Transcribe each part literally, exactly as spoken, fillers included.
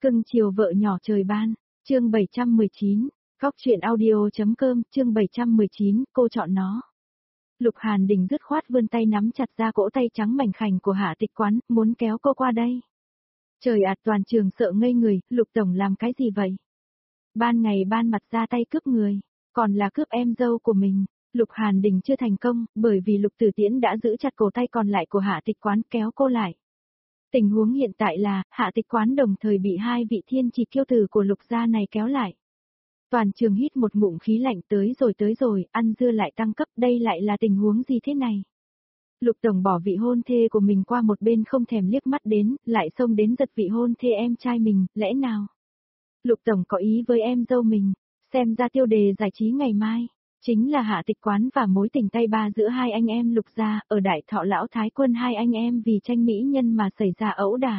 Cưng chiều vợ nhỏ trời ban, chương bảy trăm mười chín, Cóc truyện audio.com, chương bảy trăm mười chín, cô chọn nó. Lục Hàn Đình dứt khoát vươn tay nắm chặt ra cỗ tay trắng mảnh khảnh của Hạ Tịch Quán, muốn kéo cô qua đây. Trời ạt, toàn trường sợ ngây người, Lục Tổng làm cái gì vậy? Ban ngày ban mặt ra tay cướp người, còn là cướp em dâu của mình. Lục Hàn Đình chưa thành công, bởi vì Lục Tử Tiễn đã giữ chặt cổ tay còn lại của Hạ Tịch Quán kéo cô lại. Tình huống hiện tại là, Hạ Tịch Quán đồng thời bị hai vị thiên chỉ kiêu tử của Lục gia này kéo lại. Toàn trường hít một ngụm khí lạnh, tới rồi tới rồi, ăn dưa lại tăng cấp, đây lại là tình huống gì thế này? Lục Tổng bỏ vị hôn thê của mình qua một bên không thèm liếc mắt đến, lại xông đến giật vị hôn thê em trai mình, lẽ nào? Lục Tổng có ý với em dâu mình, xem ra tiêu đề giải trí ngày mai, chính là Hạ Tịch Quán và mối tình tay ba giữa hai anh em Lục gia, ở Đại Thọ Lão Thái Quân hai anh em vì tranh mỹ nhân mà xảy ra ẩu đả.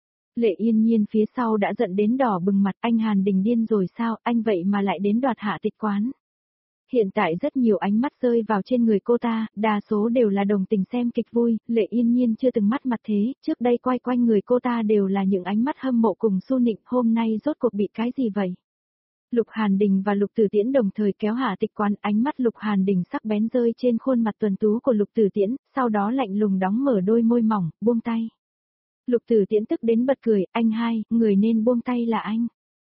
Lệ Yên Nhiên phía sau đã giận đến đỏ bừng mặt, anh Hàn Đình điên rồi sao, anh vậy mà lại đến đoạt Hạ Tịch Quán. Hiện tại rất nhiều ánh mắt rơi vào trên người cô ta, đa số đều là đồng tình xem kịch vui, Lệ Yên Nhiên chưa từng mắt mặt thế, trước đây quay quanh người cô ta đều là những ánh mắt hâm mộ cùng su nịnh, hôm nay rốt cuộc bị cái gì vậy? Lục Hàn Đình và Lục Tử Tiễn đồng thời kéo Hạ Tịch Quán, ánh mắt Lục Hàn Đình sắc bén rơi trên khuôn mặt tuấn tú của Lục Tử Tiễn, sau đó lạnh lùng đóng mở đôi môi mỏng, buông tay. Lục Tử Tiễn tức đến bật cười, anh hai, người nên buông tay là anh.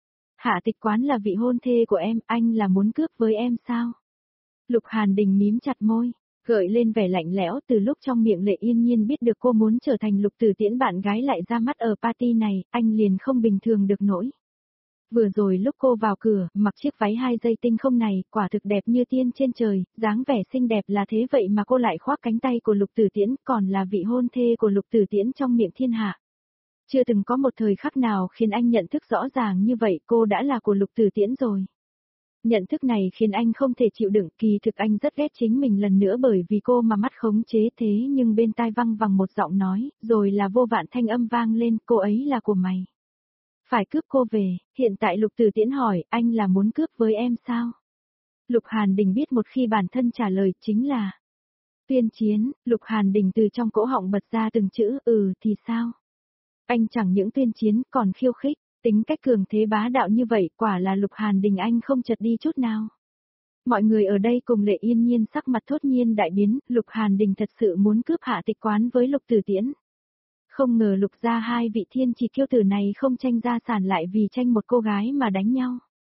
Hạ Tịch Quán là vị hôn thê của em, anh là muốn cướp với em sao? Lục Hàn Đình mím chặt môi, gợi lên vẻ lạnh lẽo, từ lúc trong miệng Lệ Yên Nhiên biết được cô muốn trở thành Lục Tử Tiễn bạn gái lại ra mắt ở party này, anh liền không bình thường được nổi. Vừa rồi lúc cô vào cửa, mặc chiếc váy hai dây tinh không này, quả thực đẹp như tiên trên trời, dáng vẻ xinh đẹp là thế vậy mà cô lại khoác cánh tay của Lục Tử Tiễn, còn là vị hôn thê của Lục Tử Tiễn trong miệng thiên hạ. Chưa từng có một thời khắc nào khiến anh nhận thức rõ ràng như vậy, cô đã là của Lục Tử Tiễn rồi. Nhận thức này khiến anh không thể chịu đựng, kỳ thực anh rất ghét chính mình lần nữa bởi vì cô mà mắt khống chế thế, nhưng bên tai văng vẳng một giọng nói, rồi là vô vạn thanh âm vang lên, cô ấy là của mày. Phải cướp cô về, hiện tại Lục Tử Tiễn hỏi, anh là muốn cướp với em sao? Lục Hàn Đình biết một khi bản thân trả lời chính là tuyên chiến, Lục Hàn Đình từ trong cổ họng bật ra từng chữ, ừ thì sao? Anh chẳng những tuyên chiến còn khiêu khích, tính cách cường thế bá đạo như vậy, quả là Lục Hàn Đình anh không chật đi chút nào. Mọi người ở đây cùng Lệ Yên Nhiên sắc mặt thốt nhiên đại biến, Lục Hàn Đình thật sự muốn cướp Hạ Tịch Quán với Lục Tử Tiễn. Không ngờ Lục gia hai vị thiên chỉ kiêu tử này không tranh gia sản lại vì tranh một cô gái mà đánh nhau.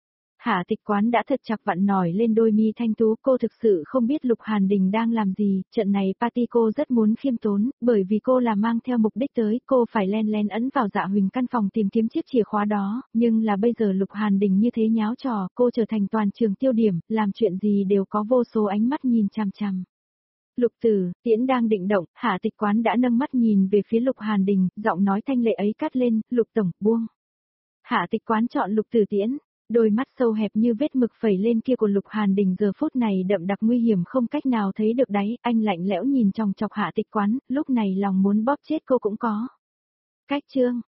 Hạ Tịch Quán đã thật chặt vặn nổi lên đôi mi thanh tú, cô thực sự không biết Lục Hàn Đình đang làm gì, trận này party cô rất muốn khiêm tốn, bởi vì cô là mang theo mục đích tới, cô phải len len ấn vào Dạ Huỳnh căn phòng tìm kiếm chiếc chìa khóa đó, nhưng là bây giờ Lục Hàn Đình như thế nháo trò, cô trở thành toàn trường tiêu điểm, làm chuyện gì đều có vô số ánh mắt nhìn chằm chằm. Lục Tử Tiễn đang định động, Hạ Tịch Quán đã nâng mắt nhìn về phía Lục Hàn Đình, giọng nói thanh lệ ấy cắt lên, Lục Tổng, buông. Hạ Tịch Quán chọn Lục Tử Tiễn, đôi mắt sâu hẹp như vết mực phẩy lên kia của Lục Hàn Đình giờ phút này đậm đặc nguy hiểm không cách nào thấy được đáy, anh lạnh lẽo nhìn chòng chọc Hạ Tịch Quán, lúc này lòng muốn bóp chết cô cũng có. Cách chương,